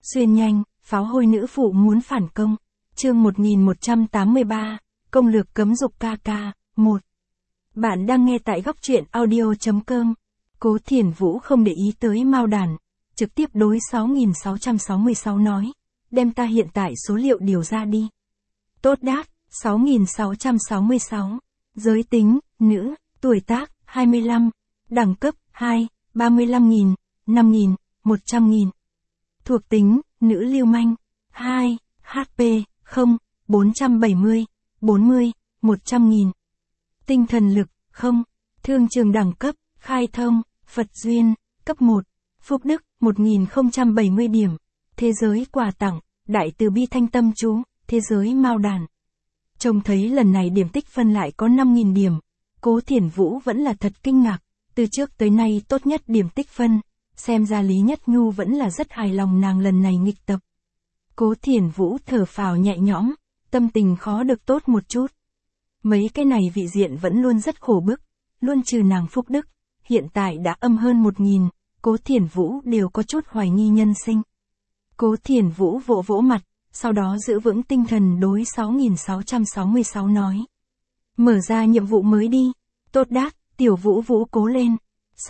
Xuyên nhanh, pháo hôi nữ phụ muốn phản công. Chương 1183, công lược cấm dục KK, 1. Bạn đang nghe tại góc truyện audio.com. Cố Thiển Vũ không để ý tới Mao Đản, trực tiếp đối 6666 nói, đem ta hiện tại số liệu điều ra đi. Tốt đát, 6666. Giới tính, nữ, tuổi tác, 25. Đẳng cấp, 2, 35.000, 5.000, 100.000. Thuộc tính, nữ lưu manh. 2, HP, 0, 470, 40, 100.000. Tinh thần lực, 0. Thương trường đẳng cấp, khai thông, Phật duyên, cấp 1. Phúc đức, 1070 điểm. Thế giới quà tặng, Đại Từ Bi Thanh Tâm Chú, thế giới Mao Đản. Trông thấy lần này điểm tích phân lại có 5.000 điểm. Cố Thiển Vũ vẫn là thật kinh ngạc, từ trước tới nay tốt nhất điểm tích phân, xem ra Lý Nhất Nhu vẫn là rất hài lòng nàng lần này nghịch tập. Cố Thiển Vũ thở phào nhẹ nhõm, tâm tình khó được tốt một chút. Mấy cái này vị diện vẫn luôn rất khổ bức, luôn trừ nàng phúc đức, hiện tại đã âm hơn 1.000, Cố Thiển Vũ đều có chút hoài nghi nhân sinh. Cố Thiển Vũ vỗ vỗ mặt, sau đó giữ vững tinh thần đối 6666 nói. Mở ra nhiệm vụ mới đi, tốt đát, Tiểu Vũ Vũ cố lên.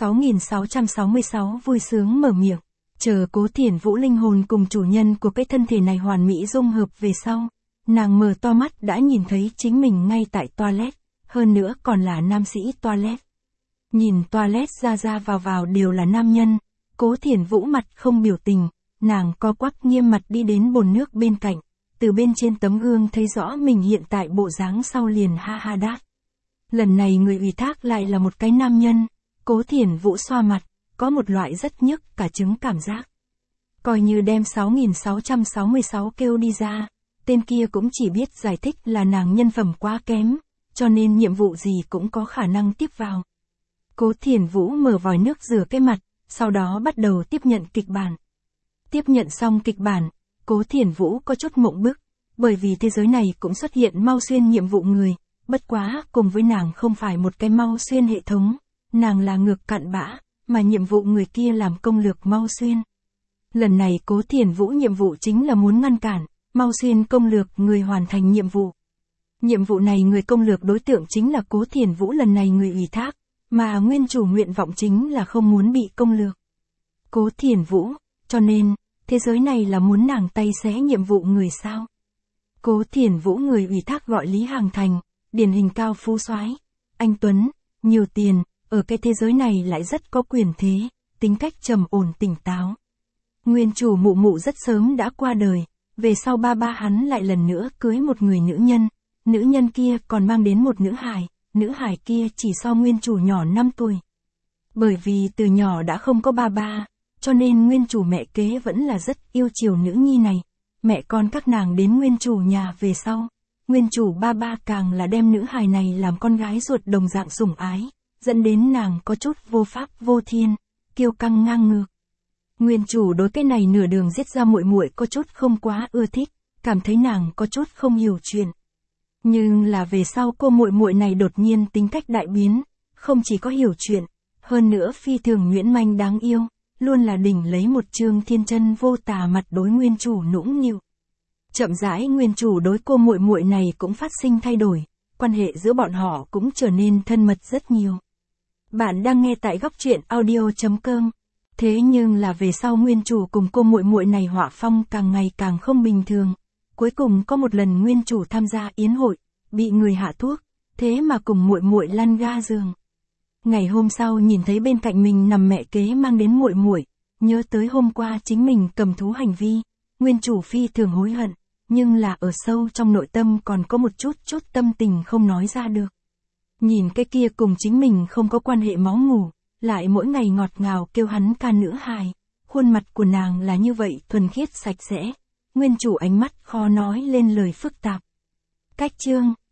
6666 vui sướng mở miệng, chờ Cố Thiển Vũ linh hồn cùng chủ nhân của cái thân thể này hoàn mỹ dung hợp về sau. Nàng mở to mắt đã nhìn thấy chính mình ngay tại toilet, hơn nữa còn là nam sĩ toilet. Nhìn toilet ra vào đều là nam nhân, Cố Thiển Vũ mặt không biểu tình, nàng co quắp nghiêm mặt đi đến bồn nước bên cạnh, từ bên trên tấm gương thấy rõ mình hiện tại bộ dáng sau liền ha ha đát. Lần này người ủy thác lại là một cái nam nhân, Cố Thiển Vũ xoa mặt, có một loại rất nhức cả trứng cảm giác. Coi như đem 6666 kêu đi ra, tên kia cũng chỉ biết giải thích là nàng nhân phẩm quá kém, cho nên nhiệm vụ gì cũng có khả năng tiếp vào. Cố Thiển Vũ mở vòi nước rửa cái mặt, sau đó bắt đầu tiếp nhận kịch bản. Tiếp nhận xong kịch bản, Cố Thiển Vũ có chút mộng bức, bởi vì thế giới này cũng xuất hiện Mao Xuyên nhiệm vụ người, bất quá cùng với nàng không phải một cái Mao Xuyên hệ thống, nàng là ngược cặn bã, mà nhiệm vụ người kia làm công lược Mao Xuyên. Lần này Cố Thiển Vũ nhiệm vụ chính là muốn ngăn cản Mao Xuyên công lược người hoàn thành nhiệm vụ. Nhiệm vụ này người công lược đối tượng chính là Cố Thiển Vũ lần này người ủy thác, mà nguyên chủ nguyện vọng chính là không muốn bị công lược. Cố Thiển Vũ, cho nên, thế giới này là muốn nàng tay xé nhiệm vụ người sao? Cố Thiển Vũ người ủy thác gọi Lý Hàng Thành, điển hình cao phú soái, anh tuấn, nhiều tiền, ở cái thế giới này lại rất có quyền thế, tính cách trầm ổn tỉnh táo. Nguyên chủ mụ mụ rất sớm đã qua đời, về sau ba hắn lại lần nữa cưới một người nữ nhân kia còn mang đến một nữ hài kia chỉ so nguyên chủ nhỏ 5 tuổi. Bởi vì từ nhỏ đã không có ba, cho nên nguyên chủ mẹ kế vẫn là rất yêu chiều nữ nhi này. Mẹ con các nàng đến nguyên chủ nhà về sau, nguyên chủ ba càng là đem nữ hài này làm con gái ruột đồng dạng sủng ái, dẫn đến nàng có chút vô pháp vô thiên, kiêu căng ngang ngược. Nguyên chủ đối cái này nửa đường giết ra muội muội có chút không quá ưa thích, cảm thấy nàng có chút không hiểu chuyện. Nhưng là về sau cô muội muội này đột nhiên tính cách đại biến, không chỉ có hiểu chuyện, hơn nữa phi thường nhuyễn manh đáng yêu, luôn là đỉnh lấy một trương thiên chân vô tà mặt đối nguyên chủ nũng nịu. Chậm rãi nguyên chủ đối cô muội muội này cũng phát sinh thay đổi, quan hệ giữa bọn họ cũng trở nên thân mật rất nhiều. Bạn đang nghe tại góc truyện audio.com. Thế nhưng là về sau nguyên chủ cùng cô muội muội này họa phong càng ngày càng không bình thường. Cuối cùng có một lần nguyên chủ tham gia yến hội, bị người hạ thuốc, thế mà cùng muội muội lăn ga giường. Ngày hôm sau nhìn thấy bên cạnh mình nằm mẹ kế mang đến muội muội, nhớ tới hôm qua chính mình cầm thú hành vi, nguyên chủ phi thường hối hận, nhưng là ở sâu trong nội tâm còn có một chút tâm tình không nói ra được. Nhìn cái kia cùng chính mình không có quan hệ máu mủ, lại mỗi ngày ngọt ngào kêu hắn ca nữ hài, khuôn mặt của nàng là như vậy thuần khiết sạch sẽ, nguyên chủ ánh mắt khó nói lên lời phức tạp. Cách chương